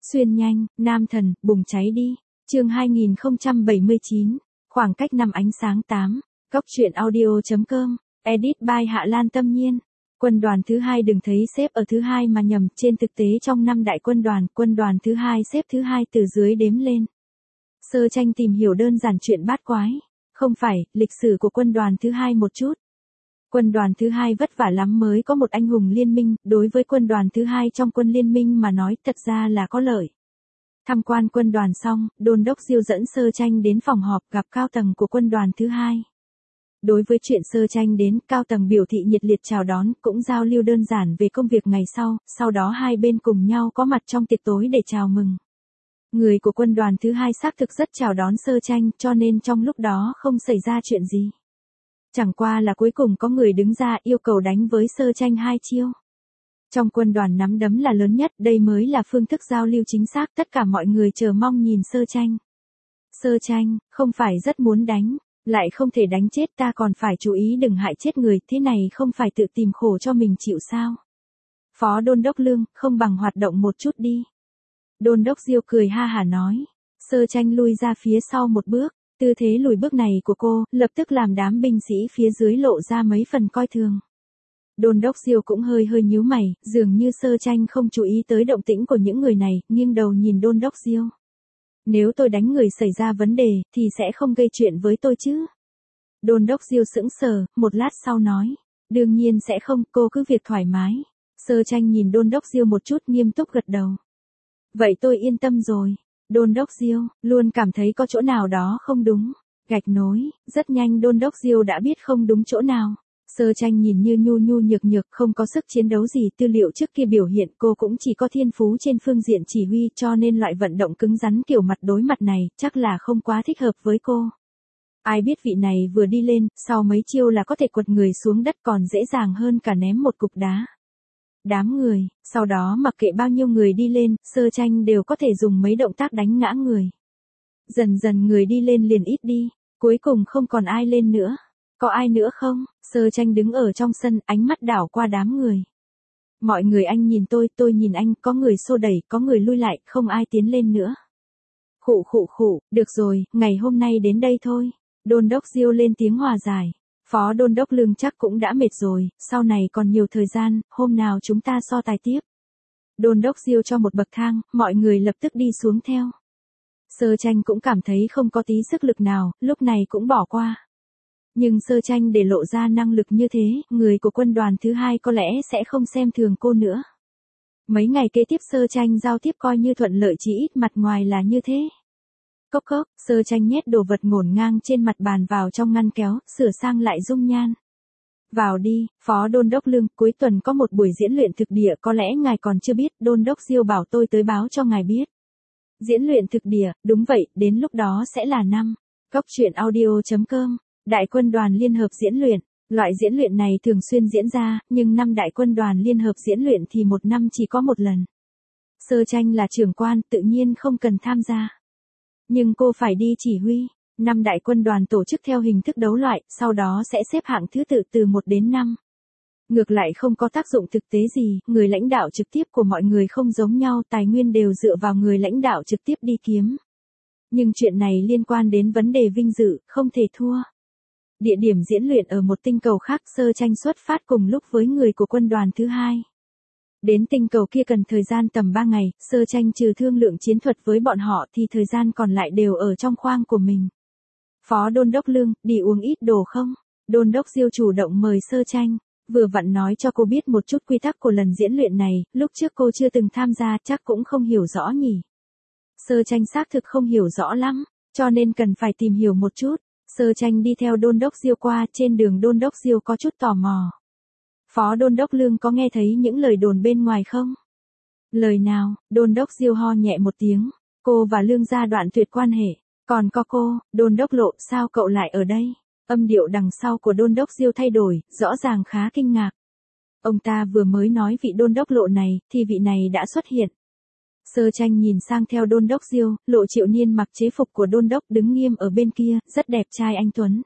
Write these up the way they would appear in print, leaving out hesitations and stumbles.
Xuyên nhanh, nam thần, bùng cháy đi. Chương 2079, khoảng cách năm ánh sáng 8. Cóc truyện audio.com. Edit by Hạ Lan Tâm Nhiên. Quân đoàn thứ 2 đừng thấy xếp ở thứ 2 mà nhầm, trên thực tế trong 5 đại quân đoàn thứ 2 xếp thứ 2 từ dưới đếm lên. Sơ tranh tìm hiểu đơn giản chuyện bát quái. Không phải, lịch sử của quân đoàn thứ 2 một chút. Quân đoàn thứ 2 vất vả lắm mới có một anh hùng liên minh, đối với quân đoàn thứ 2 trong quân liên minh mà nói thật ra là có lợi. Tham quan quân đoàn xong, Đôn đốc Diêu dẫn Sơ tranh đến phòng họp gặp cao tầng của quân đoàn thứ 2. Đối với chuyện Sơ tranh đến, cao tầng biểu thị nhiệt liệt chào đón, cũng giao lưu đơn giản về công việc ngày sau đó hai bên cùng nhau có mặt trong tiệc tối để chào mừng. Người của quân đoàn thứ 2 xác thực rất chào đón Sơ tranh, cho nên trong lúc đó không xảy ra chuyện gì. Chẳng qua là cuối cùng có người đứng ra yêu cầu đánh với Sơ tranh 2 chiêu. Trong quân đoàn nắm đấm là lớn nhất, đây mới là phương thức giao lưu chính xác, tất cả mọi người chờ mong nhìn Sơ tranh. Sơ tranh, không phải rất muốn đánh, lại không thể đánh chết ta còn phải chú ý đừng hại chết người, thế này không phải tự tìm khổ cho mình chịu sao? Phó Đôn đốc Lương, không bằng hoạt động một chút đi. Đôn đốc Diêu cười ha hả nói. Sơ tranh lui ra phía sau một bước, tư thế lùi bước này của cô, lập tức làm đám binh sĩ phía dưới lộ ra mấy phần coi thường. Đôn đốc Diêu cũng hơi nhíu mày, dường như Sơ tranh không chú ý tới động tĩnh của những người này, nghiêng đầu nhìn Đôn đốc Diêu. Nếu tôi đánh người xảy ra vấn đề, thì sẽ không gây chuyện với tôi chứ? Đôn đốc Diêu sững sờ, một lát sau nói. Đương nhiên sẽ không, cô cứ việc thoải mái. Sơ tranh nhìn Đôn đốc Diêu một chút nghiêm túc gật đầu. Vậy tôi yên tâm rồi. Đôn đốc Diêu, luôn cảm thấy có chỗ nào đó không đúng. Gạch nối, rất nhanh Đôn đốc Diêu đã biết không đúng chỗ nào. Sơ tranh nhìn như nhu nhược không có sức chiến đấu gì, tư liệu trước kia biểu hiện cô cũng chỉ có thiên phú trên phương diện chỉ huy, cho nên loại vận động cứng rắn kiểu mặt đối mặt này chắc là không quá thích hợp với cô. Ai biết vị này vừa đi lên, sau mấy chiêu là có thể quật người xuống đất còn dễ dàng hơn cả ném một cục đá. Đám người, sau đó mặc kệ bao nhiêu người đi lên, Sơ tranh đều có thể dùng mấy động tác đánh ngã người. Dần dần người đi lên liền ít đi, cuối cùng không còn ai lên nữa. Có ai nữa không? Sơ tranh đứng ở trong sân, ánh mắt đảo qua đám người. Mọi người anh nhìn tôi nhìn anh, có người xô đẩy, có người lui lại, không ai tiến lên nữa. Khụ, được rồi, ngày hôm nay đến đây thôi. Đôn đốc Diêu lên tiếng hòa giải. Phó Đôn đốc Lương chắc cũng đã mệt rồi, sau này còn nhiều thời gian, hôm nào chúng ta so tài tiếp. Đôn đốc Diêu cho một bậc thang, mọi người lập tức đi xuống theo. Sơ tranh cũng cảm thấy không có tí sức lực nào, lúc này cũng bỏ qua. Nhưng Sơ tranh để lộ ra năng lực như thế, người của quân đoàn thứ 2 có lẽ sẽ không xem thường cô nữa. Mấy ngày kế tiếp Sơ tranh giao tiếp coi như thuận lợi, chỉ ít mặt ngoài là như thế. Cốc, Sơ tranh nhét đồ vật ngổn ngang trên mặt bàn vào trong ngăn kéo, sửa sang lại dung nhan. Vào đi, Phó Đôn đốc Lương, cuối tuần có một buổi diễn luyện thực địa, có lẽ ngài còn chưa biết, Đôn đốc Diêu bảo tôi tới báo cho ngài biết. Diễn luyện thực địa, đúng vậy, đến lúc đó sẽ là năm. Cóc truyện audio.com. Đại quân đoàn liên hợp diễn luyện. Loại diễn luyện này thường xuyên diễn ra, nhưng năm đại quân đoàn liên hợp diễn luyện thì một năm chỉ có một lần. Sơ tranh là trưởng quan, tự nhiên không cần tham gia. Nhưng cô phải đi chỉ huy. Năm đại quân đoàn tổ chức theo hình thức đấu loại, sau đó sẽ xếp hạng thứ tự từ 1 đến 5. Ngược lại không có tác dụng thực tế gì, người lãnh đạo trực tiếp của mọi người không giống nhau, tài nguyên đều dựa vào người lãnh đạo trực tiếp đi kiếm. Nhưng chuyện này liên quan đến vấn đề vinh dự, không thể thua. Địa điểm diễn luyện ở một tinh cầu khác, Sơ tranh xuất phát cùng lúc với người của quân đoàn thứ 2. Đến tinh cầu kia cần thời gian tầm 3 ngày, Sơ tranh trừ thương lượng chiến thuật với bọn họ thì thời gian còn lại đều ở trong khoang của mình. Phó Đôn đốc Lương, đi uống ít đồ không? Đôn đốc Diêu chủ động mời Sơ tranh, vừa vặn nói cho cô biết một chút quy tắc của lần diễn luyện này, lúc trước cô chưa từng tham gia chắc cũng không hiểu rõ nhỉ. Sơ tranh xác thực không hiểu rõ lắm, cho nên cần phải tìm hiểu một chút. Sơ tranh đi theo Đôn đốc Diêu qua, trên đường Đôn đốc Diêu có chút tò mò. Phó Đôn đốc Lương có nghe thấy những lời đồn bên ngoài không? Lời nào? Đôn đốc Diêu ho nhẹ một tiếng. Cô và Lương gia đoạn tuyệt quan hệ. Còn có cô, Đôn đốc Lộ, sao cậu lại ở đây? Âm điệu đằng sau của Đôn đốc Diêu thay đổi, rõ ràng khá kinh ngạc. Ông ta vừa mới nói vị Đôn đốc Lộ này, thì vị này đã xuất hiện. Sơ tranh nhìn sang theo Đôn đốc Diêu, Lộ Triệu Niên mặc chế phục của đôn đốc đứng nghiêm ở bên kia, rất đẹp trai anh tuấn.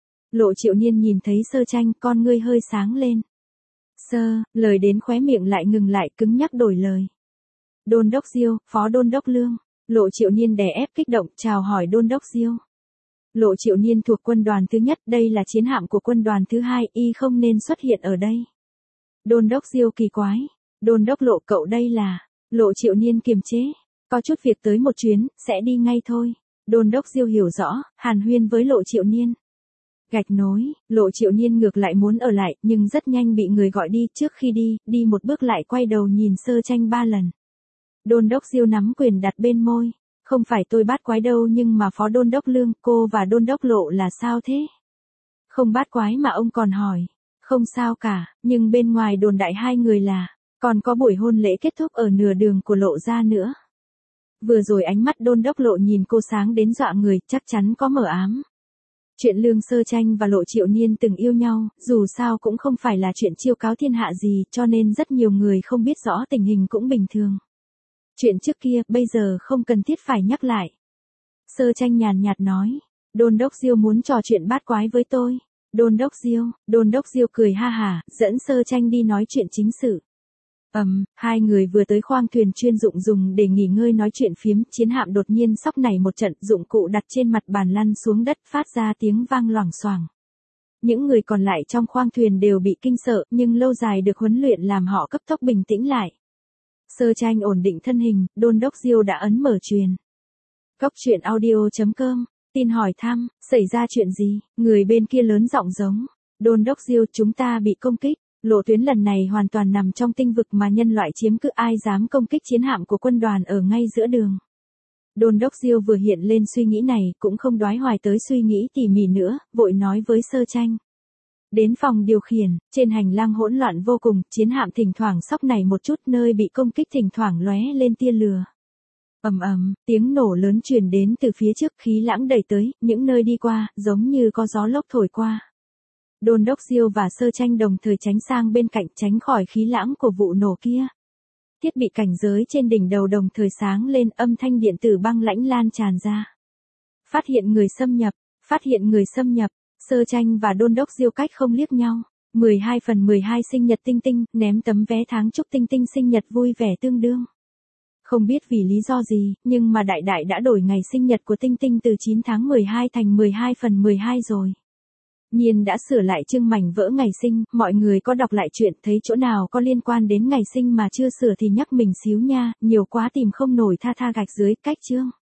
Lộ Triệu Niên nhìn thấy Sơ tranh, con ngươi hơi sáng lên. Lời đến khóe miệng lại ngừng lại, cứng nhắc đổi lời. Đôn đốc Diêu, Phó Đôn đốc Lương. Lộ Triệu Niên đè ép kích động chào hỏi Đôn đốc Diêu. Lộ Triệu Niên thuộc quân đoàn thứ nhất, đây là chiến hạm của quân đoàn thứ hai, y không nên xuất hiện ở đây. Đôn đốc Diêu kỳ quái. Đôn đốc Lộ, cậu đây là... Lộ Triệu Niên kiềm chế. Có chút việc tới một chuyến, sẽ đi ngay thôi. Đôn đốc Diêu hiểu rõ, hàn huyên với Lộ Triệu Niên. Gạch nối, Lộ Triệu Niên ngược lại muốn ở lại, nhưng rất nhanh bị người gọi đi, trước khi đi một bước lại quay đầu nhìn Sơ Tranh 3 lần. Đôn đốc Diêu nắm quyền đặt bên môi. Không phải tôi bát quái đâu, nhưng mà Phó Đôn đốc Lương, cô và Đôn đốc Lộ là sao thế? Không bát quái mà ông còn hỏi. Không sao cả, nhưng bên ngoài đồn đại hai người là, còn có buổi hôn lễ kết thúc ở nửa đường của Lộ ra nữa. Vừa rồi ánh mắt Đôn đốc Lộ nhìn cô sáng đến dọa người, chắc chắn có mờ ám. Chuyện Lương Sơ Tranh và Lộ Triệu Niên từng yêu nhau, dù sao cũng không phải là chuyện chiêu cáo thiên hạ gì, cho nên rất nhiều người không biết rõ tình hình cũng bình thường. Chuyện trước kia, bây giờ không cần thiết phải nhắc lại. Sơ Tranh nhàn nhạt nói, Đôn đốc Diêu muốn trò chuyện bát quái với tôi. Đôn đốc Diêu cười ha hả, dẫn Sơ Tranh đi nói chuyện chính sự. Hai người vừa tới khoang thuyền chuyên dụng dùng để nghỉ ngơi nói chuyện phiếm, chiến hạm đột nhiên sóc nảy một trận, dụng cụ đặt trên mặt bàn lăn xuống đất phát ra tiếng vang loảng xoảng. Những người còn lại trong khoang thuyền đều bị kinh sợ, nhưng lâu dài được huấn luyện làm họ cấp tốc bình tĩnh lại. Sơ Tranh ổn định thân hình, Đôn đốc Diêu đã ấn mở truyền. Cốc truyện audio.com, tin hỏi thăm, xảy ra chuyện gì, người bên kia lớn giọng giống. Đôn đốc Diêu, chúng ta bị công kích. Lộ tuyến lần này hoàn toàn nằm trong tinh vực mà nhân loại chiếm cứ, ai dám công kích chiến hạm của quân đoàn ở ngay giữa đường. Đôn đốc Diêu vừa hiện lên suy nghĩ này, cũng không đoái hoài tới suy nghĩ tỉ mỉ nữa, vội nói với Sơ Tranh. Đến phòng điều khiển, trên hành lang hỗn loạn vô cùng, chiến hạm thỉnh thoảng sóc nảy một chút, nơi bị công kích thỉnh thoảng lóe lên tia lửa. Tiếng nổ lớn truyền đến từ phía trước, khí lãng đẩy tới, những nơi đi qua, giống như có gió lốc thổi qua. Đôn đốc Diêu và Sơ Tranh đồng thời tránh sang bên cạnh, tránh khỏi khí lãng của vụ nổ kia. Thiết bị cảnh giới trên đỉnh đầu đồng thời sáng lên, âm thanh điện tử băng lãnh lan tràn ra. Phát hiện người xâm nhập, Sơ Tranh và Đôn đốc Diêu cách không liếc nhau. 12/12 sinh nhật Tinh Tinh, ném tấm vé tháng chúc Tinh Tinh sinh nhật vui vẻ tương đương. Không biết vì lý do gì, nhưng mà đại đại đã đổi ngày sinh nhật của Tinh Tinh từ 9 tháng 12 thành 12/12 rồi. Nhiên đã sửa lại chương mảnh vỡ ngày sinh, mọi người có đọc lại chuyện thấy chỗ nào có liên quan đến ngày sinh mà chưa sửa thì nhắc mình xíu nha, nhiều quá tìm không nổi, tha gạch dưới cách chương.